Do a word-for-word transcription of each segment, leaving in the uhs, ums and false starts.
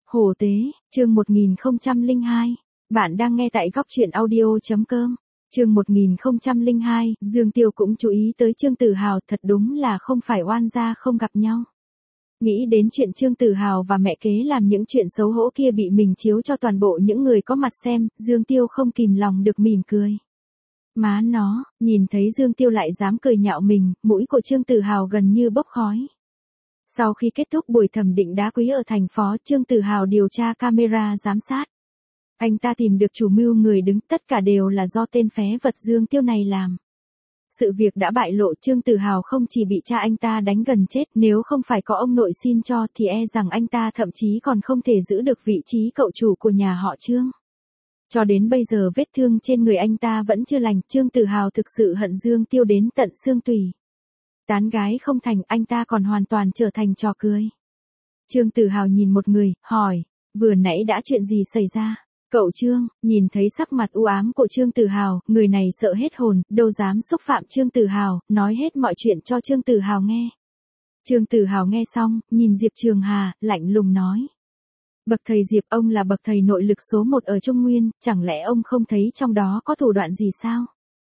Hổ tế, chương một nghìn không trăm lẻ hai. Bạn đang nghe tại góc truyện audio chấm com. Chương một nghìn không trăm lẻ hai, Dương Tiêu cũng chú ý tới Trương Tử Hào, thật đúng là không phải oan gia không gặp nhau. Nghĩ đến chuyện Trương Tử Hào và mẹ kế làm những chuyện xấu hổ kia bị mình chiếu cho toàn bộ những người có mặt xem, Dương Tiêu không kìm lòng được mỉm cười. Má nó, nhìn thấy Dương Tiêu lại dám cười nhạo mình, mũi của Trương Tử Hào gần như bốc khói. Sau khi kết thúc buổi thẩm định đá quý ở thành phố, Trương Tử Hào điều tra camera giám sát. Anh ta tìm được chủ mưu người đứng, tất cả đều là do tên phế vật Dương Tiêu này làm. Sự việc đã bại lộ, Trương Tử Hào không chỉ bị cha anh ta đánh gần chết, nếu không phải có ông nội xin cho thì e rằng anh ta thậm chí còn không thể giữ được vị trí cậu chủ của nhà họ Trương. Cho đến bây giờ vết thương trên người anh ta vẫn chưa lành, Trương Tử Hào thực sự hận Dương Tiêu đến tận xương tủy. Tán gái không thành, anh ta còn hoàn toàn trở thành trò cười. Trương Tử Hào nhìn một người, hỏi, vừa nãy đã chuyện gì xảy ra? Cậu Trương, nhìn thấy sắc mặt u ám của Trương Tử Hào, người này sợ hết hồn, đâu dám xúc phạm Trương Tử Hào, nói hết mọi chuyện cho Trương Tử Hào nghe. Trương Tử Hào nghe xong, nhìn Diệp Trường Hà, lạnh lùng nói. Bậc thầy Diệp, ông là bậc thầy nội lực số một ở Trung Nguyên, chẳng lẽ ông không thấy trong đó có thủ đoạn gì sao?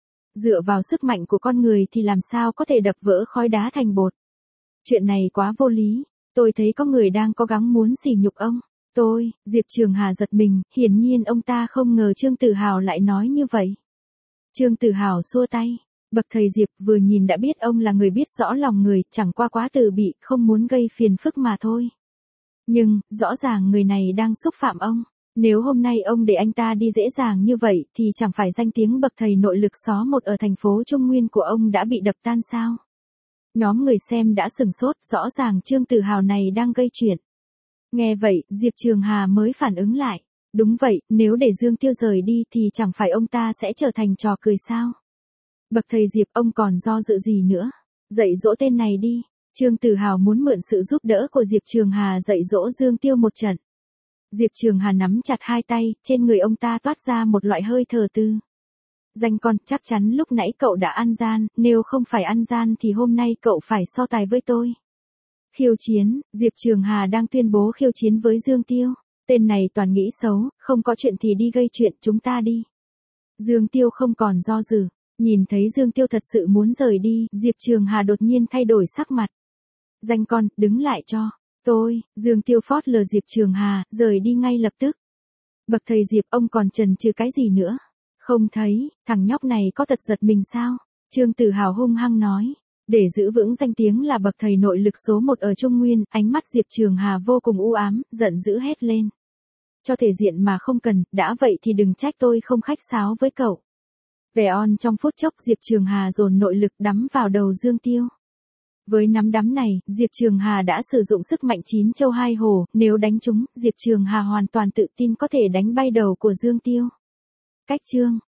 Dựa vào sức mạnh của con người thì làm sao có thể đập vỡ khói đá thành bột. Chuyện này quá vô lý, tôi thấy có người đang cố gắng muốn sỉ nhục ông. Tôi, Diệp Trường Hà giật mình, hiển nhiên ông ta không ngờ Trương Tử Hào lại nói như vậy. Trương Tử Hào xua tay, bậc thầy Diệp vừa nhìn đã biết ông là người biết rõ lòng người, chẳng qua quá từ bị, không muốn gây phiền phức mà thôi. Nhưng, rõ ràng người này đang xúc phạm ông. Nếu hôm nay ông để anh ta đi dễ dàng như vậy thì chẳng phải danh tiếng bậc thầy nội lực số một ở thành phố Trung Nguyên của ông đã bị đập tan sao? Nhóm người xem đã sửng sốt, rõ ràng Trương Tử Hào này đang gây chuyện. Nghe vậy, Diệp Trường Hà mới phản ứng lại. Đúng vậy, nếu để Dương Tiêu rời đi thì chẳng phải ông ta sẽ trở thành trò cười sao? Bậc thầy Diệp, ông còn do dự gì nữa? Dạy dỗ tên này đi. Trương Tử Hào muốn mượn sự giúp đỡ của Diệp Trường Hà dạy dỗ Dương Tiêu một trận. Diệp Trường Hà nắm chặt hai tay, trên người ông ta toát ra một loại hơi thở tư. Danh con, chắc chắn lúc nãy cậu đã ăn gian, nếu không phải ăn gian thì hôm nay cậu phải so tài với tôi. Khiêu chiến, Diệp Trường Hà đang tuyên bố khiêu chiến với Dương Tiêu. Tên này toàn nghĩ xấu, không có chuyện thì đi gây chuyện, chúng ta đi. Dương Tiêu không còn do dự, nhìn thấy Dương Tiêu thật sự muốn rời đi, Diệp Trường Hà đột nhiên thay đổi sắc mặt. Danh con, đứng lại cho. Tôi, Dương Tiêu phót lờ Diệp Trường Hà, rời đi ngay lập tức. Bậc thầy Diệp, ông còn chần chừ cái gì nữa? Không thấy, thằng nhóc này có tật giật mình sao? Trương Tử Hào hung hăng nói. Để giữ vững danh tiếng là bậc thầy nội lực số một ở Trung Nguyên, ánh mắt Diệp Trường Hà vô cùng u ám, giận dữ hét lên. Cho thể diện mà không cần, đã vậy thì đừng trách tôi không khách sáo với cậu. Vẻ on trong phút chốc Diệp Trường Hà dồn nội lực đắm vào đầu Dương Tiêu. Với nắm đấm này, Diệp Trường Hà đã sử dụng sức mạnh chín châu hai hổ, nếu đánh trúng, Diệp Trường Hà hoàn toàn tự tin có thể đánh bay đầu của Dương Tiêu. Cách chương